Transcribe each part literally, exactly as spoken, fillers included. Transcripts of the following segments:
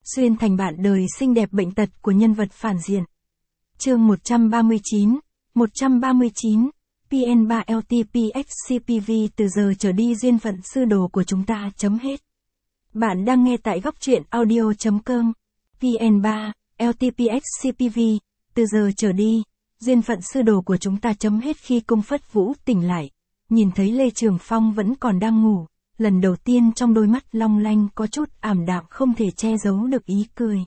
xuyên thành bạn đời xinh đẹp bệnh tật của nhân vật phản diện. Chương một trăm ba mươi chín, một trăm ba mươi chín, P N ba L T P X C P V từ giờ trở đi duyên phận sư đồ của chúng ta chấm hết. Bạn đang nghe tại góc truyện audio.com. P N ba L T P X C P V, từ giờ trở đi, duyên phận sư đồ của chúng ta chấm hết. Khi Cung Phất Vũ tỉnh lại, nhìn thấy Lê Trường Phong vẫn còn đang ngủ, lần đầu tiên trong đôi mắt long lanh có chút ảm đạm không thể che giấu được ý cười.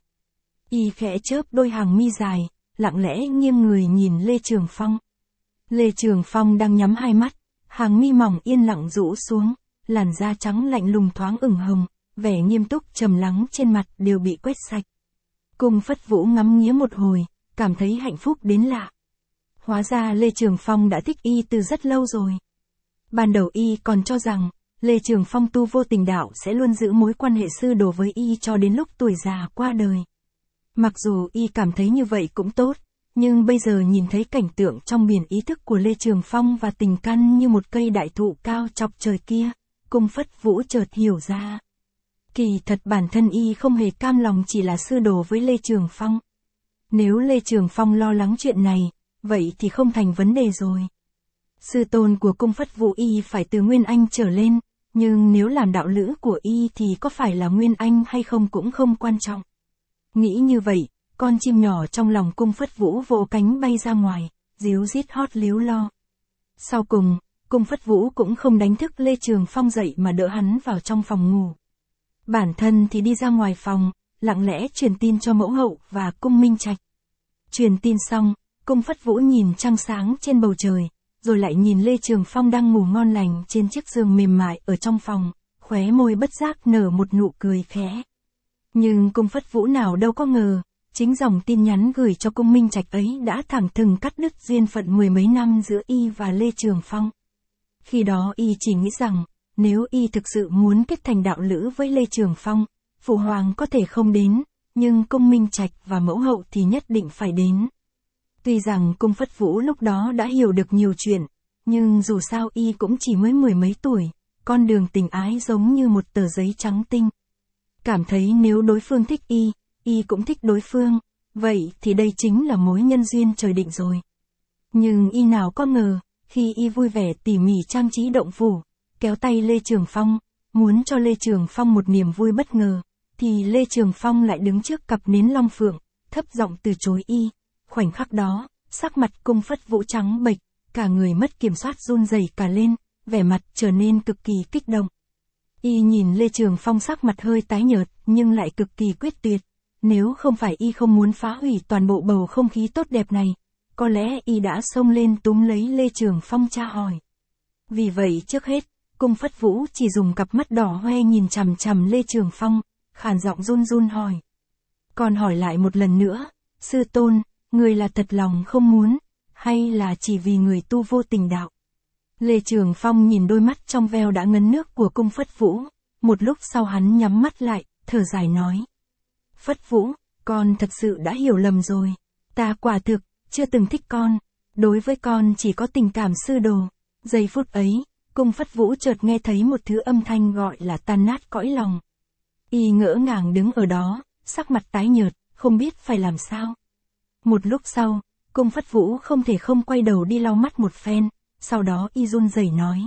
Y khẽ chớp đôi hàng mi dài, lặng lẽ nghiêng người nhìn Lê Trường Phong. Lê Trường Phong đang nhắm hai mắt, hàng mi mỏng yên lặng rũ xuống, làn da trắng lạnh lùng thoáng ửng hồng, vẻ nghiêm túc trầm lắng trên mặt đều bị quét sạch. Cung Phất Vũ ngắm nghía một hồi, cảm thấy hạnh phúc đến lạ. Hóa ra Lê Trường Phong đã thích y từ rất lâu rồi. Ban đầu y còn cho rằng, Lê Trường Phong tu vô tình đạo sẽ luôn giữ mối quan hệ sư đồ với y cho đến lúc tuổi già qua đời. Mặc dù y cảm thấy như vậy cũng tốt, nhưng bây giờ nhìn thấy cảnh tượng trong biển ý thức của Lê Trường Phong và tình căn như một cây đại thụ cao chọc trời kia, Cung Phất Vũ chợt hiểu ra. Kỳ thật bản thân y không hề cam lòng chỉ là sư đồ với Lê Trường Phong. Nếu Lê Trường Phong lo lắng chuyện này, vậy thì không thành vấn đề rồi. Sư tôn của Cung Phất Vũ y phải từ Nguyên Anh trở lên, nhưng nếu làm đạo lữ của y thì có phải là Nguyên Anh hay không cũng không quan trọng. Nghĩ như vậy, con chim nhỏ trong lòng Cung Phất Vũ vỗ cánh bay ra ngoài, ríu rít hót líu lo. Sau cùng, Cung Phất Vũ cũng không đánh thức Lê Trường Phong dậy mà đỡ hắn vào trong phòng ngủ. Bản thân thì đi ra ngoài phòng, lặng lẽ truyền tin cho mẫu hậu và Cung Minh Trạch. Truyền tin xong, Cung Phất Vũ nhìn trăng sáng trên bầu trời, rồi lại nhìn Lê Trường Phong đang ngủ ngon lành trên chiếc giường mềm mại ở trong phòng, khóe môi bất giác nở một nụ cười khẽ. Nhưng Cung Phất Vũ nào đâu có ngờ, chính dòng tin nhắn gửi cho Cung Minh Trạch ấy đã thẳng thừng cắt đứt duyên phận mười mấy năm giữa y và Lê Trường Phong. Khi đó y chỉ nghĩ rằng, nếu y thực sự muốn kết thành đạo lữ với Lê Trường Phong, Phụ Hoàng có thể không đến, nhưng Cung Minh Trạch và mẫu hậu thì nhất định phải đến. Tuy rằng Cung Phất Vũ lúc đó đã hiểu được nhiều chuyện, nhưng dù sao y cũng chỉ mới mười mấy tuổi, con đường tình ái giống như một tờ giấy trắng tinh. Cảm thấy nếu đối phương thích y, y cũng thích đối phương, vậy thì đây chính là mối nhân duyên trời định rồi. Nhưng y nào có ngờ, khi y vui vẻ tỉ mỉ trang trí động phủ, kéo tay Lê Trường Phong, muốn cho Lê Trường Phong một niềm vui bất ngờ, thì Lê Trường Phong lại đứng trước cặp nến long phượng, thấp giọng từ chối y. Khoảnh khắc đó, sắc mặt Cung Phất Vũ trắng bệch, cả người mất kiểm soát run rẩy cả lên, vẻ mặt trở nên cực kỳ kích động. Y nhìn Lê Trường Phong sắc mặt hơi tái nhợt, nhưng lại cực kỳ quyết tuyệt. Nếu không phải y không muốn phá hủy toàn bộ bầu không khí tốt đẹp này, có lẽ y đã xông lên túm lấy Lê Trường Phong tra hỏi. Vì vậy trước hết, Cung Phất Vũ chỉ dùng cặp mắt đỏ hoe nhìn chằm chằm Lê Trường Phong, khàn giọng run run hỏi. Còn hỏi lại một lần nữa, sư tôn, người là thật lòng không muốn, hay là chỉ vì người tu vô tình đạo? Lê Trường Phong nhìn đôi mắt trong veo đã ngấn nước của Cung Phất Vũ, một lúc sau hắn nhắm mắt lại, thở dài nói. Phất Vũ, con thật sự đã hiểu lầm rồi, ta quả thực, chưa từng thích con, đối với con chỉ có tình cảm sư đồ. Giây phút ấy, Cung Phất Vũ chợt nghe thấy một thứ âm thanh gọi là tan nát cõi lòng. Y ngỡ ngàng đứng ở đó, sắc mặt tái nhợt, không biết phải làm sao. Một lúc sau, Cung Phất Vũ không thể không quay đầu đi lau mắt một phen, sau đó y run rẩy nói.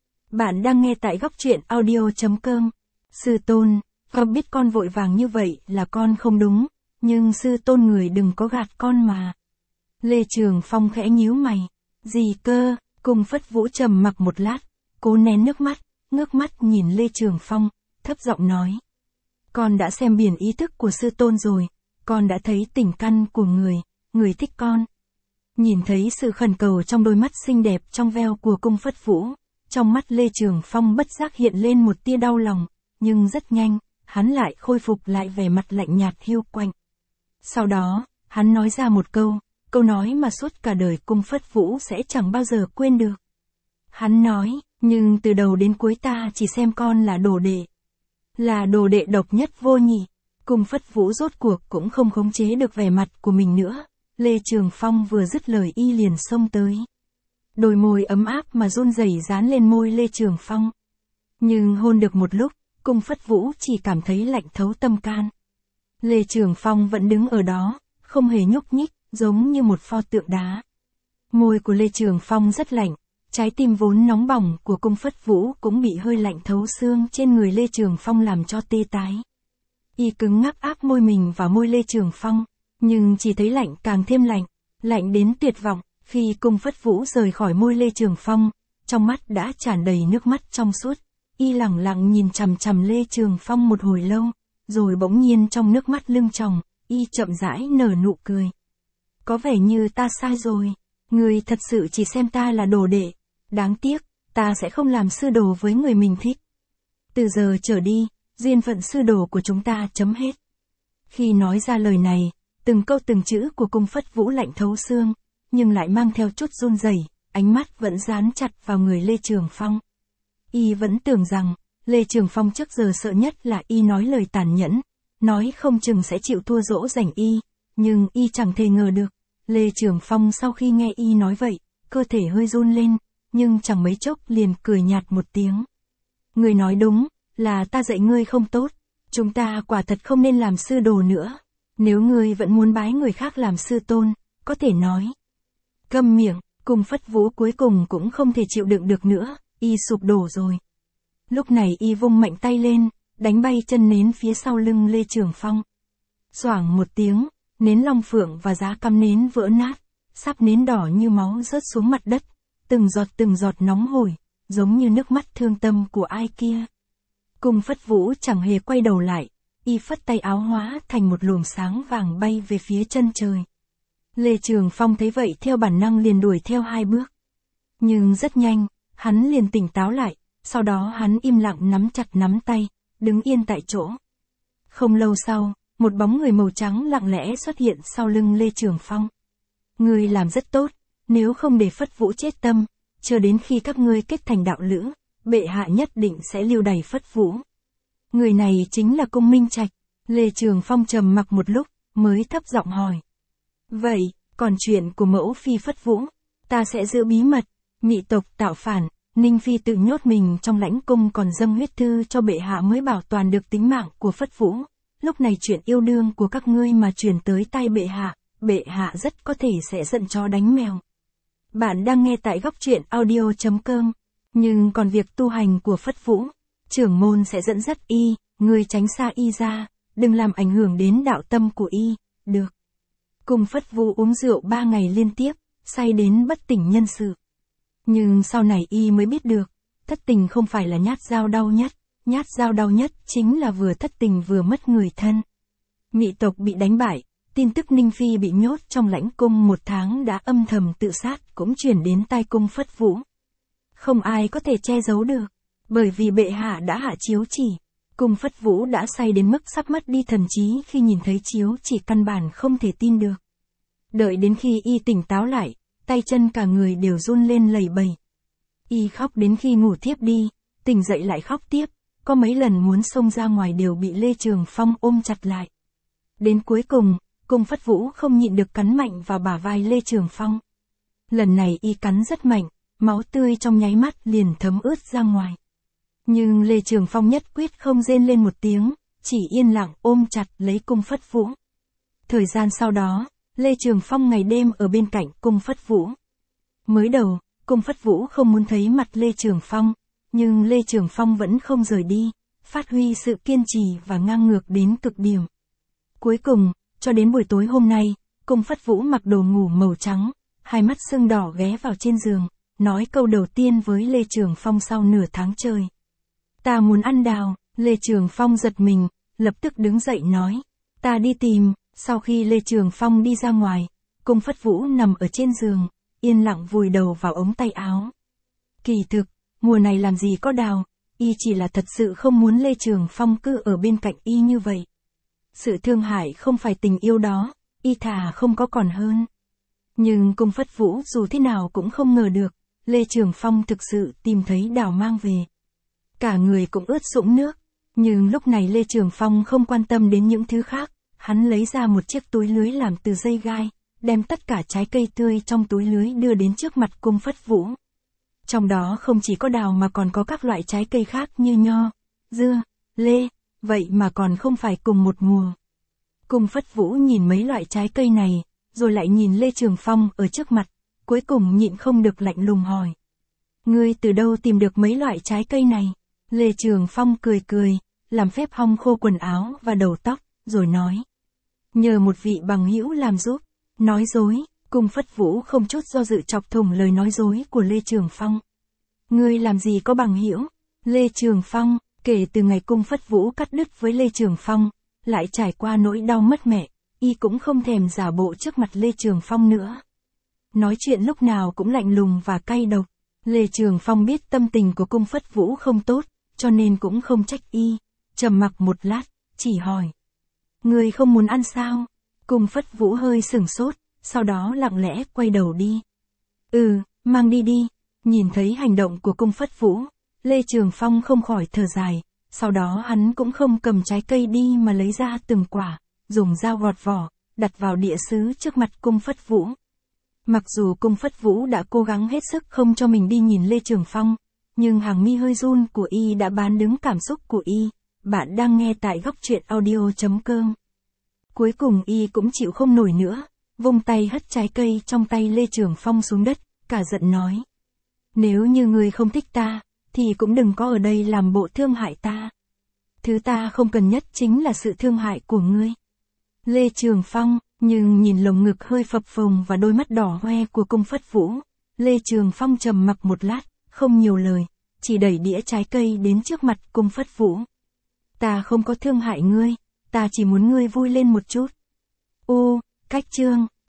Bạn đang nghe tại góc truyện audio.com. Sư tôn, con biết con vội vàng như vậy là con không đúng, nhưng sư tôn người đừng có gạt con mà. Lê Trường Phong khẽ nhíu mày. Gì cơ? Cung Phất Vũ trầm mặc một lát, cố nén nước mắt, ngước mắt nhìn Lê Trường Phong, thấp giọng nói. Con đã xem biển ý thức của sư tôn rồi, con đã thấy tình căn của người, người thích con. Nhìn thấy sự khẩn cầu trong đôi mắt xinh đẹp trong veo của Cung Phất Vũ, trong mắt Lê Trường Phong bất giác hiện lên một tia đau lòng, nhưng rất nhanh, hắn lại khôi phục lại vẻ mặt lạnh nhạt hiu quạnh. Sau đó, hắn nói ra một câu, câu nói mà suốt cả đời Cung Phất Vũ sẽ chẳng bao giờ quên được. Hắn nói, nhưng từ đầu đến cuối ta chỉ xem con là đồ đệ. Là đồ đệ độc nhất vô nhị. Cung Phất Vũ rốt cuộc cũng không khống chế được vẻ mặt của mình nữa. Lê Trường Phong vừa dứt lời y liền xông tới. Đôi môi ấm áp mà run rẩy dán lên môi Lê Trường Phong. Nhưng hôn được một lúc, Cung Phất Vũ chỉ cảm thấy lạnh thấu tâm can. Lê Trường Phong vẫn đứng ở đó, không hề nhúc nhích, giống như một pho tượng đá. Môi của Lê Trường Phong rất lạnh, trái tim vốn nóng bỏng của Cung Phất Vũ cũng bị hơi lạnh thấu xương trên người Lê Trường Phong làm cho tê tái. Y cứng ngắc áp môi mình vào môi Lê Trường Phong, nhưng chỉ thấy lạnh càng thêm lạnh, lạnh đến tuyệt vọng. Khi Cung Phất Vũ rời khỏi môi Lê Trường Phong, trong mắt đã tràn đầy nước mắt trong suốt. Y lẳng lặng nhìn chằm chằm Lê Trường Phong một hồi lâu, rồi bỗng nhiên trong nước mắt lưng tròng, Y chậm rãi nở nụ cười. Có vẻ như ta sai rồi, người thật sự chỉ xem ta là đồ đệ, đáng tiếc, ta sẽ không làm sư đồ với người mình thích. Từ giờ trở đi, duyên phận sư đồ của chúng ta chấm hết. Khi nói ra lời này, từng câu từng chữ của Cung Phất Vũ lạnh thấu xương, nhưng lại mang theo chút run rẩy, ánh mắt vẫn dán chặt vào người Lê Trường Phong. Y vẫn tưởng rằng, Lê Trường Phong trước giờ sợ nhất là Y nói lời tàn nhẫn, nói không chừng sẽ chịu thua dỗ dành Y, nhưng Y chẳng thể ngờ được. Lê Trường Phong sau khi nghe Y nói vậy, cơ thể hơi run lên, nhưng chẳng mấy chốc liền cười nhạt một tiếng. Người nói đúng, là ta dạy ngươi không tốt, chúng ta quả thật không nên làm sư đồ nữa. Nếu ngươi vẫn muốn bái người khác làm sư tôn, có thể nói. Câm miệng, Cung Phất Vũ cuối cùng cũng không thể chịu đựng được nữa, Y sụp đổ rồi. Lúc này Y vung mạnh tay lên, đánh bay chân nến phía sau lưng Lê Trường Phong. Xoảng một tiếng, nến long phượng và giá cắm nến vỡ nát, sáp nến đỏ như máu rớt xuống mặt đất, từng giọt từng giọt nóng hổi, giống như nước mắt thương tâm của ai kia. Cung Phất Vũ chẳng hề quay đầu lại, Y phất tay áo hóa thành một luồng sáng vàng bay về phía chân trời. Lê Trường Phong thấy vậy theo bản năng liền đuổi theo hai bước. Nhưng rất nhanh, hắn liền tỉnh táo lại, sau đó hắn im lặng nắm chặt nắm tay, đứng yên tại chỗ. Không lâu sau, một bóng người màu trắng lặng lẽ xuất hiện sau lưng Lê Trường Phong. Ngươi làm rất tốt, nếu không để Phất Vũ chết tâm, chờ đến khi các ngươi kết thành đạo lữ, bệ hạ nhất định sẽ lưu đày Phất Vũ. Người này chính là Cung Minh Trạch. Lê Trường Phong trầm mặc một lúc, mới thấp giọng hỏi. Vậy, còn chuyện của mẫu phi Phất Vũ, ta sẽ giữ bí mật. Mị tộc tạo phản, Ninh Phi tự nhốt mình trong lãnh cung còn dâng huyết thư cho bệ hạ mới bảo toàn được tính mạng của Phất Vũ. Lúc này chuyện yêu đương của các ngươi mà truyền tới tai bệ hạ, bệ hạ rất có thể sẽ giận chó đánh mèo. Bạn đang nghe tại góc truyện audio chấm com. Nhưng còn việc tu hành của Phất Vũ, trưởng môn sẽ dẫn dắt Y, ngươi tránh xa Y ra, đừng làm ảnh hưởng đến đạo tâm của Y, được. Cung Phất Vũ uống rượu ba ngày liên tiếp, say đến bất tỉnh nhân sự. Nhưng sau này Y mới biết được, thất tình không phải là nhát dao đau nhất, nhát dao đau nhất chính là vừa thất tình vừa mất người thân. Mị tộc bị đánh bại, tin tức Ninh Phi bị nhốt trong lãnh cung một tháng đã âm thầm tự sát cũng truyền đến tai Cung Phất Vũ. Không ai có thể che giấu được, bởi vì bệ hạ đã hạ chiếu chỉ. Cung Phất Vũ đã say đến mức sắp mất đi thần trí khi nhìn thấy chiếu chỉ căn bản không thể tin được. Đợi đến khi Y tỉnh táo lại, tay chân cả người đều run lên lẩy bẩy. Y khóc đến khi ngủ thiếp đi, tỉnh dậy lại khóc tiếp, có mấy lần muốn xông ra ngoài đều bị Lê Trường Phong ôm chặt lại. Đến cuối cùng, Cung Phất Vũ không nhịn được cắn mạnh vào bả vai Lê Trường Phong. Lần này Y cắn rất mạnh, máu tươi trong nháy mắt liền thấm ướt ra ngoài. Nhưng Lê Trường Phong nhất quyết không rên lên một tiếng, chỉ yên lặng ôm chặt lấy Cung Phất Vũ. Thời gian sau đó, Lê Trường Phong ngày đêm ở bên cạnh Cung Phất Vũ. Mới đầu, Cung Phất Vũ không muốn thấy mặt Lê Trường Phong, nhưng Lê Trường Phong vẫn không rời đi, phát huy sự kiên trì và ngang ngược đến cực điểm. Cuối cùng, cho đến buổi tối hôm nay, Cung Phất Vũ mặc đồ ngủ màu trắng, hai mắt sưng đỏ ghé vào trên giường, nói câu đầu tiên với Lê Trường Phong sau nửa tháng trời. Ta muốn ăn đào. Lê Trường Phong giật mình, lập tức đứng dậy nói. Ta đi tìm. Sau khi Lê Trường Phong đi ra ngoài, Cung Phất Vũ nằm ở trên giường, yên lặng vùi đầu vào ống tay áo. Kỳ thực, mùa này làm gì có đào, Y chỉ là thật sự không muốn Lê Trường Phong cứ ở bên cạnh Y như vậy. Sự thương hại không phải tình yêu đó, Y thà không có còn hơn. Nhưng Cung Phất Vũ dù thế nào cũng không ngờ được, Lê Trường Phong thực sự tìm thấy đào mang về. Cả người cũng ướt sũng nước, nhưng lúc này Lê Trường Phong không quan tâm đến những thứ khác, hắn lấy ra một chiếc túi lưới làm từ dây gai, đem tất cả trái cây tươi trong túi lưới đưa đến trước mặt Cung Phất Vũ. Trong đó không chỉ có đào mà còn có các loại trái cây khác như nho, dưa, lê, vậy mà còn không phải cùng một mùa. Cung Phất Vũ nhìn mấy loại trái cây này, rồi lại nhìn Lê Trường Phong ở trước mặt, cuối cùng nhịn không được lạnh lùng hỏi. Ngươi từ đâu tìm được mấy loại trái cây này? Lê Trường Phong cười cười, làm phép hong khô quần áo và đầu tóc, rồi nói. Nhờ một vị bằng hữu làm giúp. Nói dối, Cung Phất Vũ không chút do dự chọc thủng lời nói dối của Lê Trường Phong. Ngươi làm gì có bằng hữu? Lê Trường Phong, kể từ ngày Cung Phất Vũ cắt đứt với Lê Trường Phong, lại trải qua nỗi đau mất mẹ, y cũng không thèm giả bộ trước mặt Lê Trường Phong nữa. Nói chuyện lúc nào cũng lạnh lùng và cay độc. Lê Trường Phong biết tâm tình của Cung Phất Vũ không tốt, cho nên cũng không trách y, trầm mặc một lát, chỉ hỏi. Ngươi không muốn ăn sao? Cung Phất Vũ hơi sửng sốt, sau đó lặng lẽ quay đầu đi. Ừ, mang đi đi. Nhìn thấy hành động của Cung Phất Vũ, Lê Trường Phong không khỏi thở dài, sau đó hắn cũng không cầm trái cây đi mà lấy ra từng quả, dùng dao gọt vỏ, đặt vào đĩa sứ trước mặt Cung Phất Vũ. Mặc dù Cung Phất Vũ đã cố gắng hết sức không cho mình đi nhìn Lê Trường Phong, nhưng hàng mi hơi run của y đã bán đứng cảm xúc của y. Bạn đang nghe tại góc truyện audio chấm com. Cuối cùng y cũng chịu không nổi nữa, vung tay hất trái cây trong tay Lê Trường Phong xuống đất, cả giận nói. Nếu như ngươi không thích ta, thì cũng đừng có ở đây làm bộ thương hại ta. Thứ ta không cần nhất chính là sự thương hại của ngươi. Lê Trường Phong, nhưng nhìn lồng ngực hơi phập phồng và đôi mắt đỏ hoe của Cung Phất Vũ, Lê Trường Phong trầm mặc một lát, không nhiều lời, chỉ đẩy đĩa trái cây đến trước mặt Cung Phất Vũ. Ta không có thương hại ngươi, ta chỉ muốn ngươi vui lên một chút. Ô, cách chương.